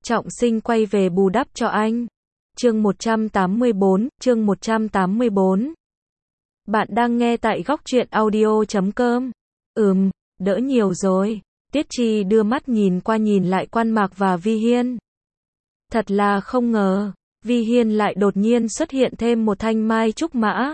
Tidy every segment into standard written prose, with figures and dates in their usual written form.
Trọng Sinh quay về bù đắp cho anh. Chương 184. Bạn đang nghe tại góc truyện audio.com. Đỡ nhiều rồi. Tiết Chi đưa mắt nhìn qua nhìn lại Quan Mạc và Vi Hiên. Thật là không ngờ, Vi Hiên lại đột nhiên xuất hiện thêm một thanh mai trúc mã.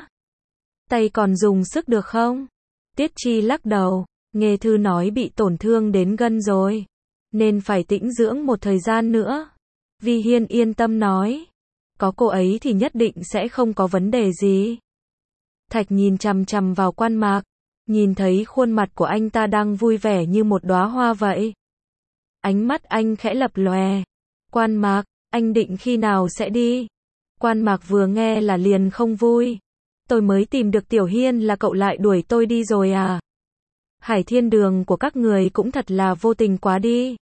Tay còn dùng sức được không? Tiết Chi lắc đầu, nghe thư nói bị tổn thương đến gân rồi, nên phải tĩnh dưỡng một thời gian nữa. Vi Hiên yên tâm nói, có cô ấy thì nhất định sẽ không có vấn đề gì. Thạch nhìn chằm chằm vào Quan Mạc, nhìn thấy khuôn mặt của anh ta đang vui vẻ như một đóa hoa vậy. Ánh mắt anh khẽ lập lòe. Quan Mạc, anh định khi nào sẽ đi? Quan Mạc vừa nghe là liền không vui. Tôi mới tìm được Tiểu Hiên là cậu lại đuổi tôi đi rồi à? Hải Thiên Đường của các người cũng thật là vô tình quá đi.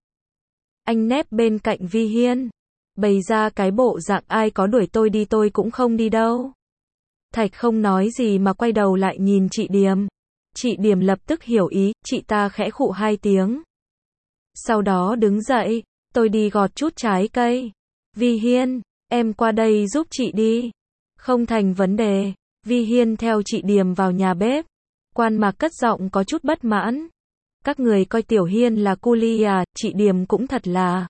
Anh nép bên cạnh Vi Hiên, bày ra cái bộ dạng ai có đuổi tôi đi tôi cũng không đi đâu. Thạch không nói gì mà quay đầu lại nhìn chị Điềm. Chị Điềm lập tức hiểu ý, chị ta khẽ khụ 2 tiếng. Sau đó đứng dậy, tôi đi gọt chút trái cây. Vi Hiên, em qua đây giúp chị đi. Không thành vấn đề. Vi Hiên theo chị Điềm vào nhà bếp. Quan Mạc cất giọng có chút bất mãn. Các người coi Tiểu Hiên là cu li à, chị Điềm cũng thật là.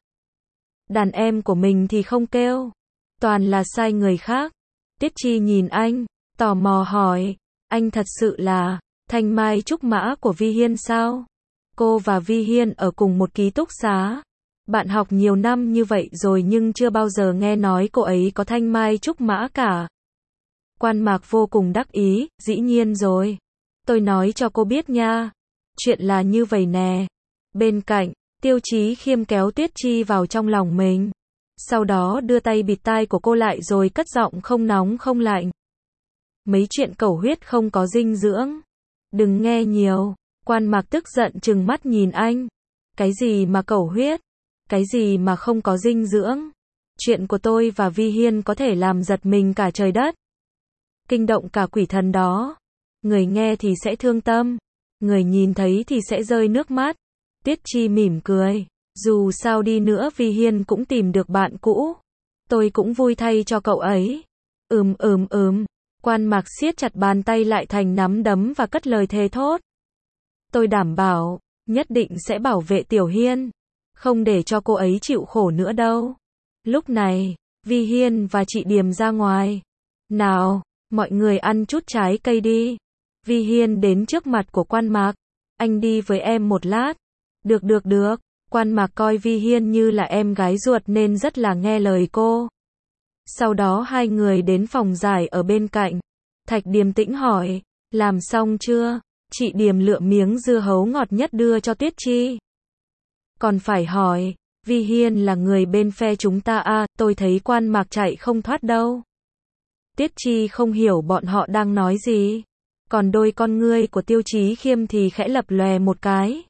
Đàn em của mình thì không kêu. Toàn là sai người khác. Tiết Chi nhìn anh, tò mò hỏi, anh thật sự là thanh mai trúc mã của Vi Hiên sao? Cô và Vi Hiên ở cùng một ký túc xá. Bạn học nhiều năm như vậy rồi nhưng chưa bao giờ nghe nói cô ấy có thanh mai trúc mã cả. Quan Mạc vô cùng đắc ý, dĩ nhiên rồi. Tôi nói cho cô biết nha. Chuyện là như vậy nè. Bên cạnh, Tiêu Chí Khiêm kéo Tiết Chi vào trong lòng mình. Sau đó đưa tay bịt tai của cô lại rồi cất giọng không nóng không lạnh. Mấy chuyện cẩu huyết không có dinh dưỡng. Đừng nghe nhiều. Quan Mạc tức giận trừng mắt nhìn anh. Cái gì mà cẩu huyết? Cái gì mà không có dinh dưỡng? Chuyện của tôi và Vi Hiên có thể làm giật mình cả trời đất. Kinh động cả quỷ thần đó. Người nghe thì sẽ thương tâm. Người nhìn thấy thì sẽ rơi nước mắt. Tiết Chi mỉm cười. Dù sao đi nữa Vi Hiên cũng tìm được bạn cũ. Tôi cũng vui thay cho cậu ấy. Quan Mạc siết chặt bàn tay lại thành nắm đấm và cất lời thề thốt. Tôi đảm bảo, nhất định sẽ bảo vệ Tiểu Hiên. Không để cho cô ấy chịu khổ nữa đâu. Lúc này, Vi Hiên và chị Điềm ra ngoài. Nào, mọi người ăn chút trái cây đi. Vi Hiên đến trước mặt của Quan Mạc. Anh đi với em một lát. Được. Quan Mạc coi Vi Hiên như là em gái ruột nên rất là nghe lời cô. Sau đó hai người đến phòng giải ở bên cạnh. Thạch điềm tĩnh hỏi, làm xong chưa? Chị Điềm lựa miếng dưa hấu ngọt nhất đưa cho Tiết Chi. Còn phải hỏi, Vi Hiên là người bên phe chúng ta à, tôi thấy Quan Mạc chạy không thoát đâu. Tiết Chi không hiểu bọn họ đang nói gì. Còn đôi con ngươi của Tiêu Chí Khiêm thì khẽ lập lòe một cái.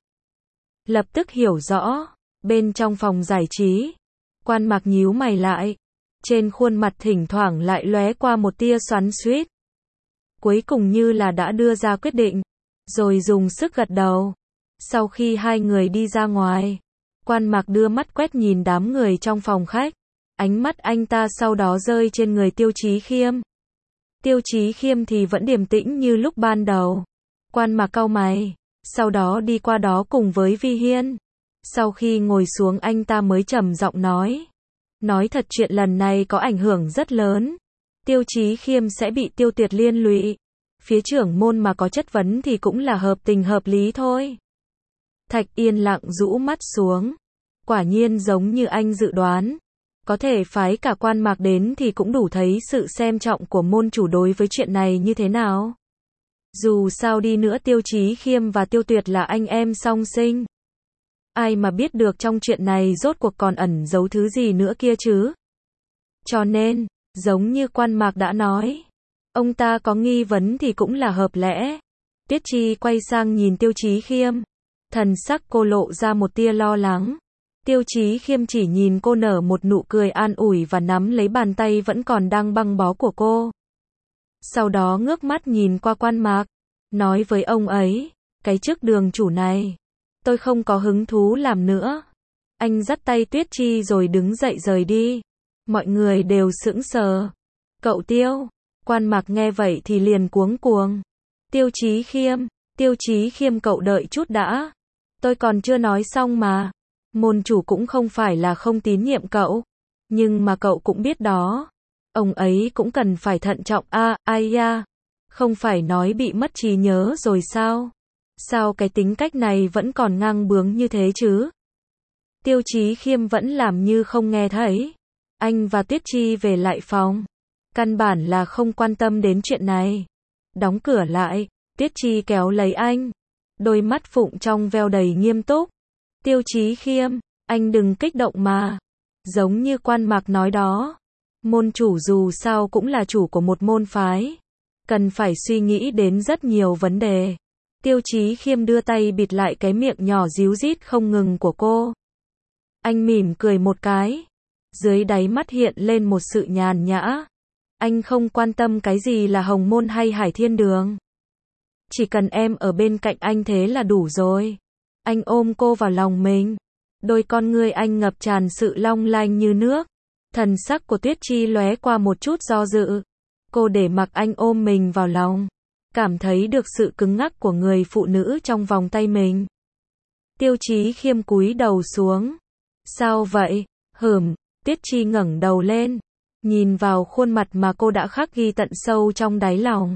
Lập tức hiểu rõ, bên trong phòng giải trí, Quan Mạc nhíu mày lại. Trên khuôn mặt thỉnh thoảng lại lóe qua một tia xoắn xuýt. Cuối cùng như là đã đưa ra quyết định, rồi dùng sức gật đầu. Sau khi hai người đi ra ngoài, Quan Mạc đưa mắt quét nhìn đám người trong phòng khách. Ánh mắt anh ta sau đó rơi trên người Tiêu Chí Khiêm. Tiêu Chí Khiêm thì vẫn điềm tĩnh như lúc ban đầu. Quan Mạc cau mày, sau đó đi qua đó cùng với Vi Hiên. Sau khi ngồi xuống anh ta mới trầm giọng nói. Nói thật chuyện lần này có ảnh hưởng rất lớn. Tiêu Chí Khiêm sẽ bị Tiêu Tuyệt liên lụy. Phía trưởng môn mà có chất vấn thì cũng là hợp tình hợp lý thôi. Thạch yên lặng rũ mắt xuống. Quả nhiên giống như anh dự đoán. Có thể phái cả Quan Mạc đến thì cũng đủ thấy sự xem trọng của môn chủ đối với chuyện này như thế nào. Dù sao đi nữa Tiêu Chí Khiêm và Tiêu Tuyệt là anh em song sinh. Ai mà biết được trong chuyện này rốt cuộc còn ẩn giấu thứ gì nữa kia chứ. Cho nên, giống như Quan Mạc đã nói, ông ta có nghi vấn thì cũng là hợp lẽ. Tiết Chi quay sang nhìn Tiêu Chí Khiêm. Thần sắc cô lộ ra một tia lo lắng. Tiêu Chí Khiêm chỉ nhìn cô nở một nụ cười an ủi và nắm lấy bàn tay vẫn còn đang băng bó của cô. Sau đó ngước mắt nhìn qua Quan Mạc, nói với ông ấy, cái chức đường chủ này, tôi không có hứng thú làm nữa. Anh dắt tay Tuyết Chi rồi đứng dậy rời đi. Mọi người đều sững sờ. Cậu Tiêu. Quan Mạc nghe vậy thì liền cuống cuồng. Tiêu Chí Khiêm cậu đợi chút đã. Tôi còn chưa nói xong mà. Môn chủ cũng không phải là không tín nhiệm cậu. Nhưng mà cậu cũng biết đó. Ông ấy cũng cần phải thận trọng ai da. Không phải nói bị mất trí nhớ rồi sao? Sao cái tính cách này vẫn còn ngang bướng như thế chứ? Tiêu Chí Khiêm vẫn làm như không nghe thấy. Anh và Tuyết Chi về lại phòng. Căn bản là không quan tâm đến chuyện này. Đóng cửa lại, Tuyết Chi kéo lấy anh. Đôi mắt phụng trong veo đầy nghiêm túc. Tiêu Chí Khiêm, anh đừng kích động mà. Giống như Quan Mạc nói đó. Môn chủ dù sao cũng là chủ của một môn phái. Cần phải suy nghĩ đến rất nhiều vấn đề. Tiêu Chí Khiêm đưa tay bịt lại cái miệng nhỏ ríu rít không ngừng của cô. Anh mỉm cười một cái. Dưới đáy mắt hiện lên một sự nhàn nhã. Anh không quan tâm cái gì là Hồng Môn hay Hải Thiên Đường. Chỉ cần em ở bên cạnh anh thế là đủ rồi. Anh ôm cô vào lòng mình. Đôi con ngươi anh ngập tràn sự long lanh như nước. Thần sắc của Tuyết Chi lóe qua một chút do dự. Cô để mặc anh ôm mình vào lòng. Cảm thấy được sự cứng ngắc của người phụ nữ trong vòng tay mình. Tiêu Chí Khiêm cúi đầu xuống. Sao vậy? Tuyết Chi ngẩng đầu lên. Nhìn vào khuôn mặt mà cô đã khắc ghi tận sâu trong đáy lòng.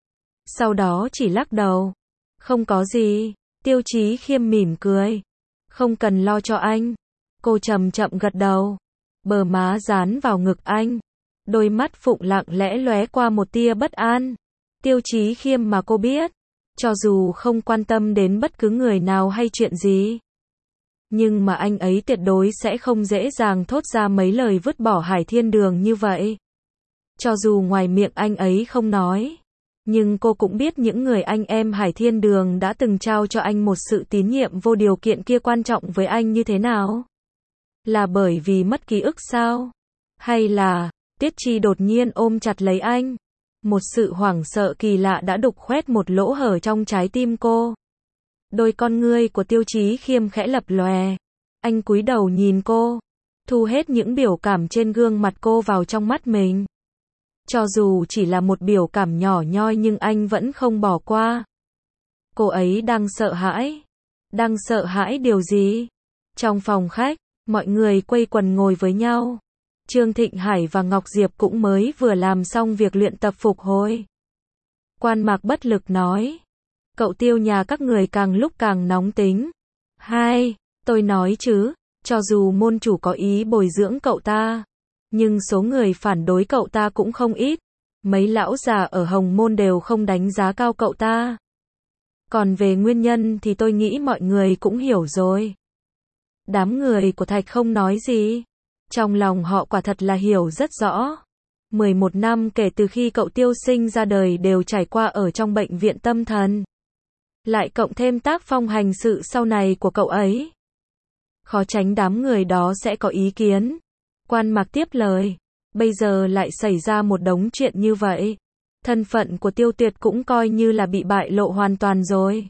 Sau đó chỉ lắc đầu. Không có gì. Tiêu Chí Khiêm mỉm cười. Không cần lo cho anh. Cô chậm chậm gật đầu. Bờ má dán vào ngực anh. Đôi mắt phụng lặng lẽ lóe qua một tia bất an. Tiêu Chí Khiêm mà cô biết. Cho dù không quan tâm đến bất cứ người nào hay chuyện gì. Nhưng mà anh ấy tuyệt đối sẽ không dễ dàng thốt ra mấy lời vứt bỏ Hải Thiên Đường như vậy. Cho dù ngoài miệng anh ấy không nói. Nhưng cô cũng biết những người anh em Hải Thiên Đường đã từng trao cho anh một sự tín nhiệm vô điều kiện kia quan trọng với anh như thế nào. Là bởi vì mất ký ức sao? Hay là, Tuyết Chi đột nhiên ôm chặt lấy anh. Một sự hoảng sợ kỳ lạ đã đục khoét một lỗ hở trong trái tim cô. Đôi con ngươi của Tiêu Chí Khiêm khẽ lập lòe. Anh cúi đầu nhìn cô. Thu hết những biểu cảm trên gương mặt cô vào trong mắt mình. Cho dù chỉ là một biểu cảm nhỏ nhoi nhưng anh vẫn không bỏ qua. Cô ấy đang sợ hãi. Đang sợ hãi điều gì? Trong phòng khách, mọi người quây quần ngồi với nhau. Trương Thịnh Hải và Ngọc Diệp cũng mới vừa làm xong việc luyện tập phục hồi. Quan Mạc bất lực nói. Cậu Tiêu nhà các người càng lúc càng nóng tính. Tôi nói chứ, cho dù môn chủ có ý bồi dưỡng cậu ta. Nhưng số người phản đối cậu ta cũng không ít. Mấy lão già ở Hồng Môn đều không đánh giá cao cậu ta. Còn về nguyên nhân thì tôi nghĩ mọi người cũng hiểu rồi. Đám người của Thạch không nói gì. Trong lòng họ quả thật là hiểu rất rõ. 11 năm kể từ khi cậu Tiêu sinh ra đời đều trải qua ở trong bệnh viện tâm thần. Lại cộng thêm tác phong hành sự sau này của cậu ấy. Khó tránh đám người đó sẽ có ý kiến. Quan Mạc tiếp lời. Bây giờ lại xảy ra một đống chuyện như vậy. Thân phận của Tiêu Tuyệt cũng coi như là bị bại lộ hoàn toàn rồi.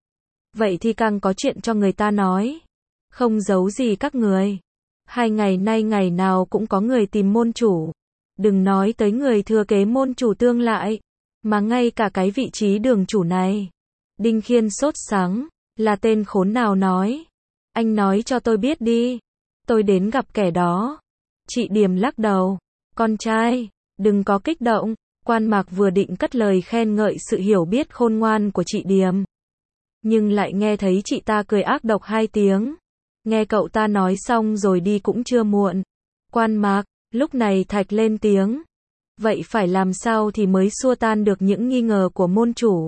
Vậy thì càng có chuyện cho người ta nói. Không giấu gì các người. 2 ngày nay ngày nào cũng có người tìm môn chủ. Đừng nói tới người thừa kế môn chủ tương lại. Mà ngay cả cái vị trí đường chủ này. Đinh Khiên sốt sắng. Là tên khốn nào nói. Anh nói cho tôi biết đi. Tôi đến gặp kẻ đó. Chị Điềm lắc đầu. Con trai, đừng có kích động. Quan Mạc vừa định cất lời khen ngợi sự hiểu biết khôn ngoan của chị Điềm. Nhưng lại nghe thấy chị ta cười ác độc 2 tiếng. Nghe cậu ta nói xong rồi đi cũng chưa muộn. Quan Mạc, lúc này Thạch lên tiếng. Vậy phải làm sao thì mới xua tan được những nghi ngờ của môn chủ?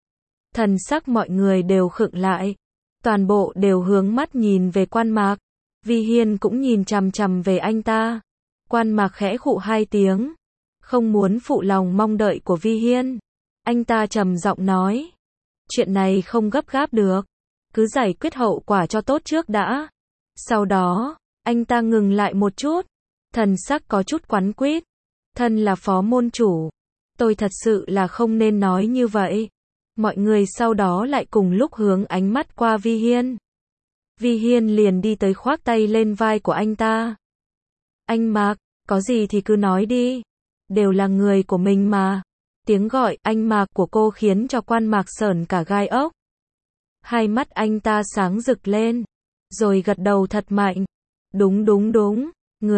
Thần sắc mọi người đều khựng lại. Toàn bộ đều hướng mắt nhìn về Quan Mạc. Vi Hiên cũng nhìn chằm chằm về anh ta. Quan Mạc khẽ khụ 2 tiếng. Không muốn phụ lòng mong đợi của Vi Hiên. Anh ta trầm giọng nói. Chuyện này không gấp gáp được. Cứ giải quyết hậu quả cho tốt trước đã. Sau đó, anh ta ngừng lại một chút. Thần sắc có chút quắn quýt. Thân là phó môn chủ. Tôi thật sự là không nên nói như vậy. Mọi người sau đó lại cùng lúc hướng ánh mắt qua Vi Hiên. Vi Hiên liền đi tới khoác tay lên vai của anh ta. Anh Mạc, có gì thì cứ nói đi. Đều là người của mình mà. Tiếng gọi anh Mạc của cô khiến cho Quan Mạc sởn cả gai ốc. Hai mắt anh ta sáng rực lên. Rồi gật đầu thật mạnh. Đúng đúng đúng.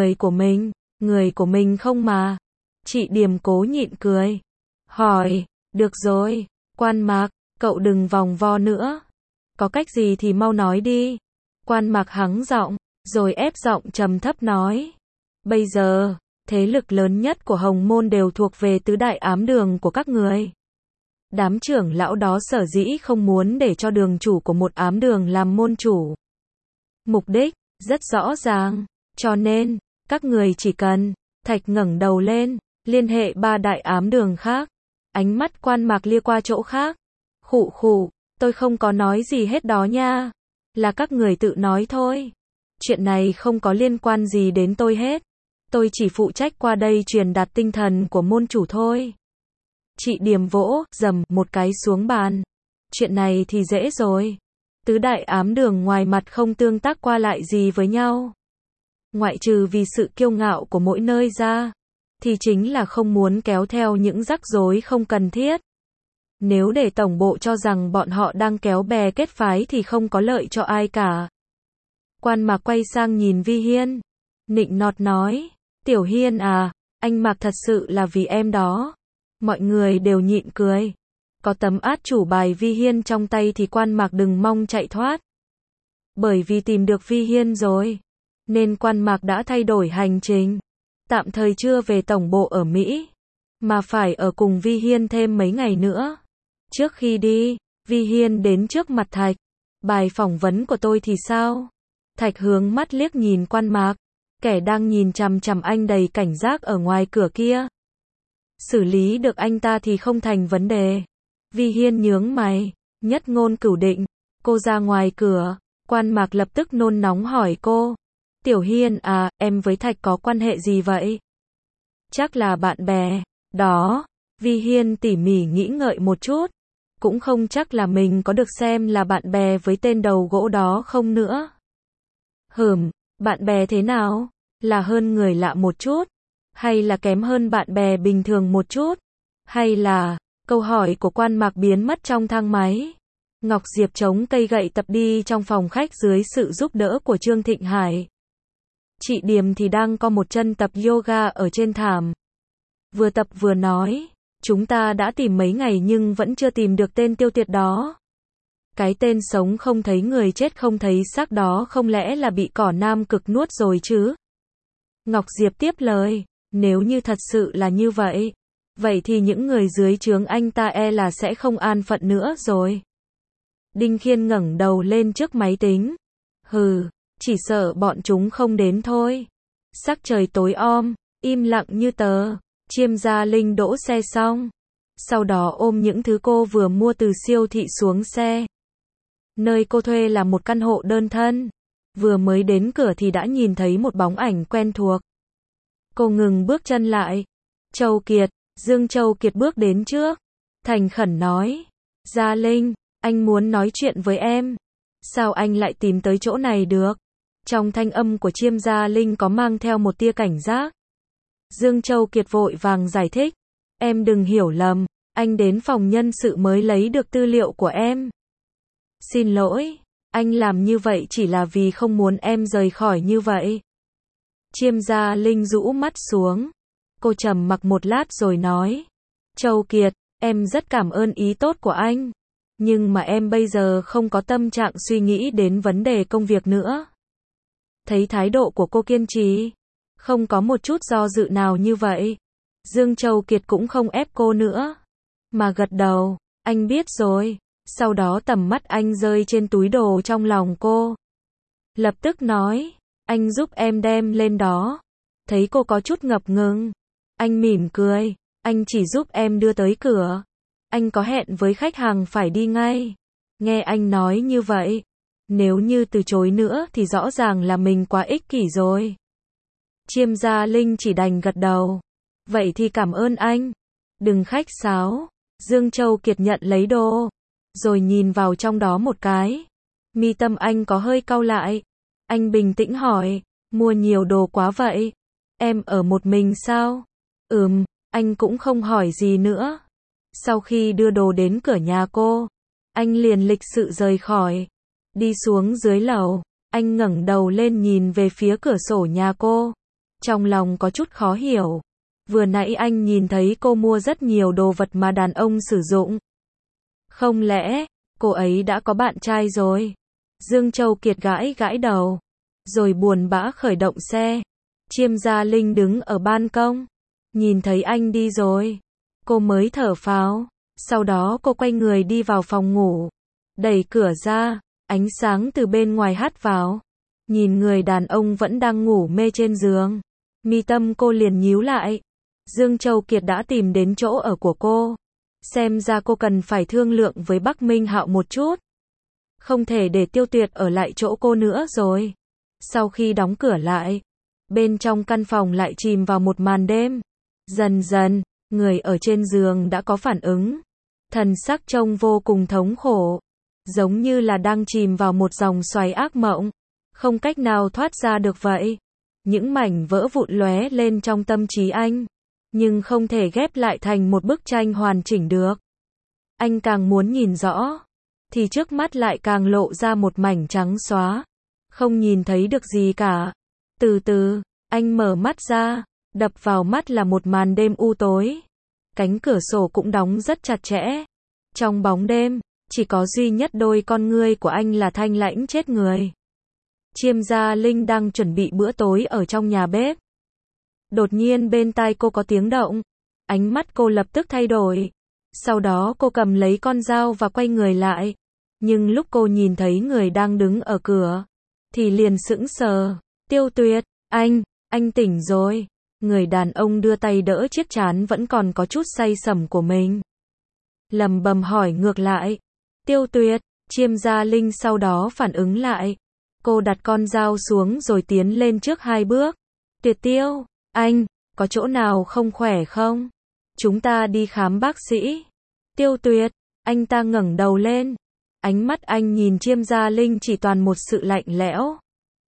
Người của mình không mà. Chị Điềm cố nhịn cười. Hỏi, được rồi, Quan Mạc, cậu đừng vòng vo nữa. Có cách gì thì mau nói đi. Quan Mạc hắng giọng, rồi ép giọng trầm thấp nói. Bây giờ, thế lực lớn nhất của Hồng Môn đều thuộc về tứ đại ám đường của các người. Đám trưởng lão đó sở dĩ không muốn để cho đường chủ của một ám đường làm môn chủ. Mục đích, rất rõ ràng, cho nên, các người chỉ cần, Thạch ngẩng đầu lên, liên hệ ba đại ám đường khác. Ánh mắt Quan Mạc lia qua chỗ khác. Khụ khụ, tôi không có nói gì hết đó nha. Là các người tự nói thôi. Chuyện này không có liên quan gì đến tôi hết. Tôi chỉ phụ trách qua đây truyền đạt tinh thần của môn chủ thôi. Chị Điềm vỗ, dầm, một cái xuống bàn. Chuyện này thì dễ rồi. Tứ đại ám đường ngoài mặt không tương tác qua lại gì với nhau. Ngoại trừ vì sự kiêu ngạo của mỗi nơi ra. Thì chính là không muốn kéo theo những rắc rối không cần thiết. Nếu để tổng bộ cho rằng bọn họ đang kéo bè kết phái thì không có lợi cho ai cả. Quan Mạc quay sang nhìn Vi Hiên. Nịnh nọt nói. Tiểu Hiên à, anh Mạc thật sự là vì em đó. Mọi người đều nhịn cười. Có tấm át chủ bài Vi Hiên trong tay thì Quan Mạc đừng mong chạy thoát. Bởi vì tìm được Vi Hiên rồi. Nên Quan Mạc đã thay đổi hành trình. Tạm thời chưa về tổng bộ ở Mỹ. Mà phải ở cùng Vi Hiên thêm mấy ngày nữa. Trước khi đi, Vi Hiên đến trước mặt Thạch. Bài phỏng vấn của tôi thì sao? Thạch hướng mắt liếc nhìn Quan Mạc. Kẻ đang nhìn chằm chằm anh đầy cảnh giác ở ngoài cửa kia. Xử lý được anh ta thì không thành vấn đề. Vi Hiên nhướng mày. Nhất ngôn cửu định. Cô ra ngoài cửa. Quan Mạc lập tức nôn nóng hỏi cô. Tiểu Hiên à, em với Thạch có quan hệ gì vậy? Chắc là bạn bè. Đó. Vi Hiên tỉ mỉ nghĩ ngợi một chút. Cũng không chắc là mình có được xem là bạn bè với tên đầu gỗ đó không nữa. Bạn bè thế nào? Là hơn người lạ một chút? Hay là kém hơn bạn bè bình thường một chút? Hay là... Câu hỏi của Quan Mạc biến mất trong thang máy. Ngọc Diệp chống cây gậy tập đi trong phòng khách dưới sự giúp đỡ của Trương Thịnh Hải. Chị Điềm thì đang co một chân tập yoga ở trên thảm. Vừa tập vừa nói. Chúng ta đã tìm mấy ngày nhưng vẫn chưa tìm được tên tiêu tiệt đó. Cái tên sống không thấy người chết không thấy xác đó không lẽ là bị cỏ Nam Cực nuốt rồi chứ? Ngọc Diệp tiếp lời. Nếu như thật sự là như vậy. Vậy thì những người dưới trướng anh ta là sẽ không an phận nữa rồi. Đinh Khiên ngẩng đầu lên trước máy tính. Chỉ sợ bọn chúng không đến thôi. Sắc trời tối om, im lặng như tờ. Chiêm Gia Linh đỗ xe xong. Sau đó ôm những thứ cô vừa mua từ siêu thị xuống xe. Nơi cô thuê là một căn hộ đơn thân. Vừa mới đến cửa thì đã nhìn thấy một bóng ảnh quen thuộc. Cô ngừng bước chân lại. Châu Kiệt, Dương Châu Kiệt bước đến trước. Thành khẩn nói. Gia Linh, anh muốn nói chuyện với em. Sao anh lại tìm tới chỗ này được? Trong thanh âm của Chiêm Gia Linh có mang theo một tia cảnh giác. Dương Châu Kiệt vội vàng giải thích. Em đừng hiểu lầm, anh đến phòng nhân sự mới lấy được tư liệu của em. Xin lỗi, anh làm như vậy chỉ là vì không muốn em rời khỏi như vậy. Chiêm Gia Linh rũ mắt xuống. Cô trầm mặc một lát rồi nói. Châu Kiệt, em rất cảm ơn ý tốt của anh. Nhưng mà em bây giờ không có tâm trạng suy nghĩ đến vấn đề công việc nữa. Thấy thái độ của cô kiên trì. Không có một chút do dự nào như vậy. Dương Châu Kiệt cũng không ép cô nữa. Mà gật đầu. Anh biết rồi. Sau đó tầm mắt anh rơi trên túi đồ trong lòng cô. Lập tức nói. Anh giúp em đem lên đó. Thấy cô có chút ngập ngừng. Anh mỉm cười. Anh chỉ giúp em đưa tới cửa. Anh có hẹn với khách hàng phải đi ngay. Nghe anh nói như vậy. Nếu như từ chối nữa thì rõ ràng là mình quá ích kỷ rồi. Chiêm Gia Linh chỉ đành gật đầu. Vậy thì cảm ơn anh. Đừng khách sáo. Dương Châu Kiệt nhận lấy đồ. Rồi nhìn vào trong đó một cái. Mi tâm anh có hơi cau lại. Anh bình tĩnh hỏi, mua nhiều đồ quá vậy? Em ở một mình sao? Anh cũng không hỏi gì nữa. Sau khi đưa đồ đến cửa nhà cô, anh liền lịch sự rời khỏi. Đi xuống dưới lầu, anh ngẩng đầu lên nhìn về phía cửa sổ nhà cô. Trong lòng có chút khó hiểu. Vừa nãy anh nhìn thấy cô mua rất nhiều đồ vật mà đàn ông sử dụng. Không lẽ, cô ấy đã có bạn trai rồi? Dương Châu Kiệt gãi gãi đầu, rồi buồn bã khởi động xe. Chiêm Gia Linh đứng ở ban công, nhìn thấy anh đi rồi, cô mới thở phào. Sau đó cô quay người đi vào phòng ngủ, đẩy cửa ra, ánh sáng từ bên ngoài hắt vào. Nhìn người đàn ông vẫn đang ngủ mê trên giường, mi tâm cô liền nhíu lại. Dương Châu Kiệt đã tìm đến chỗ ở của cô. Xem ra cô cần phải thương lượng với Bắc Minh Hạo một chút. Không thể để Tiêu Tuyệt ở lại chỗ cô nữa rồi. Sau khi đóng cửa lại, bên trong căn phòng lại chìm vào một màn đêm. Dần dần, người ở trên giường đã có phản ứng. Thần sắc trông vô cùng thống khổ, giống như là đang chìm vào một dòng xoáy ác mộng, không cách nào thoát ra được vậy. Những mảnh vỡ vụn lóe lên trong tâm trí anh, nhưng không thể ghép lại thành một bức tranh hoàn chỉnh được. Anh càng muốn nhìn rõ, thì trước mắt lại càng lộ ra một mảnh trắng xóa, không nhìn thấy được gì cả. Từ từ, anh mở mắt ra, đập vào mắt là một màn đêm u tối. Cánh cửa sổ cũng đóng rất chặt chẽ. Trong bóng đêm, chỉ có duy nhất đôi con ngươi của anh là thanh lãnh chết người. Chiêm Gia Linh đang chuẩn bị bữa tối ở trong nhà bếp. Đột nhiên bên tai cô có tiếng động. Ánh mắt cô lập tức thay đổi. Sau đó cô cầm lấy con dao và quay người lại. Nhưng lúc cô nhìn thấy người đang đứng ở cửa, thì liền sững sờ. Tiêu Tuyệt, anh tỉnh rồi. Người đàn ông đưa tay đỡ chiếc trán vẫn còn có chút say sẩm của mình. Lẩm bẩm hỏi ngược lại. Tiêu Tuyệt, Chiêm Gia Linh sau đó phản ứng lại. Cô đặt con dao xuống rồi tiến lên trước 2 bước. Tuyệt Tiêu, anh, có chỗ nào không khỏe không? Chúng ta đi khám bác sĩ. Tiêu Tuyệt, anh ta ngẩng đầu lên. Ánh mắt anh nhìn Chiêm Gia Linh chỉ toàn một sự lạnh lẽo.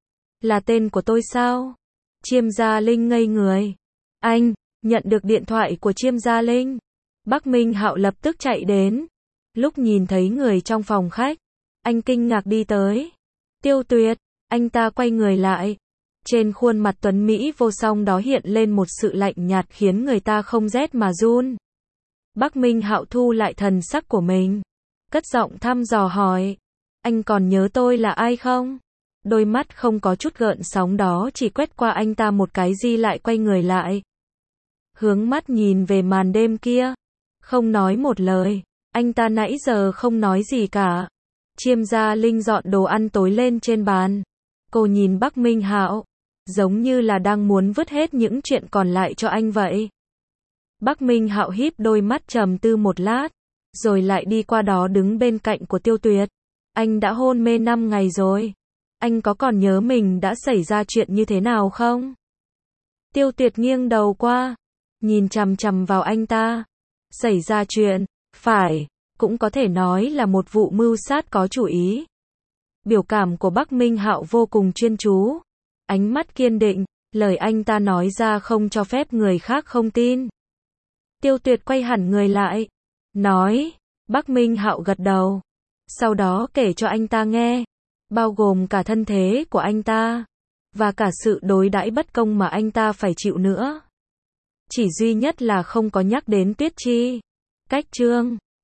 Là tên của tôi sao? Chiêm Gia Linh ngây người. Anh, nhận được điện thoại của Chiêm Gia Linh. Bắc Minh Hạo lập tức chạy đến. Lúc nhìn thấy người trong phòng khách, anh kinh ngạc đi tới. Tiêu Tuyệt, anh ta quay người lại. Trên khuôn mặt tuấn Mỹ vô song đó hiện lên một sự lạnh nhạt khiến người ta không rét mà run. Bắc Minh Hạo thu lại thần sắc của mình, cất giọng thăm dò hỏi. Anh còn nhớ tôi là ai không? Đôi mắt không có chút gợn sóng đó chỉ quét qua anh ta một cái di lại quay người lại. Hướng mắt nhìn về màn đêm kia. Không nói một lời. Anh ta nãy giờ không nói gì cả. Chiêm Gia Linh dọn đồ ăn tối lên trên bàn. Cô nhìn Bắc Minh Hạo, giống như là đang muốn vứt hết những chuyện còn lại cho anh vậy. Bắc Minh Hạo híp đôi mắt trầm tư một lát, rồi lại đi qua đó đứng bên cạnh của Tiêu Tuyệt. Anh đã hôn mê 5 ngày rồi. Anh có còn nhớ mình đã xảy ra chuyện như thế nào không? Tiêu Tuyệt nghiêng đầu qua, nhìn chằm chằm vào anh ta. Xảy ra chuyện, phải, cũng có thể nói là một vụ mưu sát có chủ ý. Biểu cảm của Bắc Minh Hạo vô cùng chuyên chú, ánh mắt kiên định, lời anh ta nói ra không cho phép người khác không tin. Tiêu Tuyệt quay hẳn người lại, nói. Bắc Minh Hạo gật đầu, sau đó kể cho anh ta nghe, bao gồm cả thân thế của anh ta, và cả sự đối đãi bất công mà anh ta phải chịu nữa. Chỉ duy nhất là không có nhắc đến Tuyết Chi. Cách chương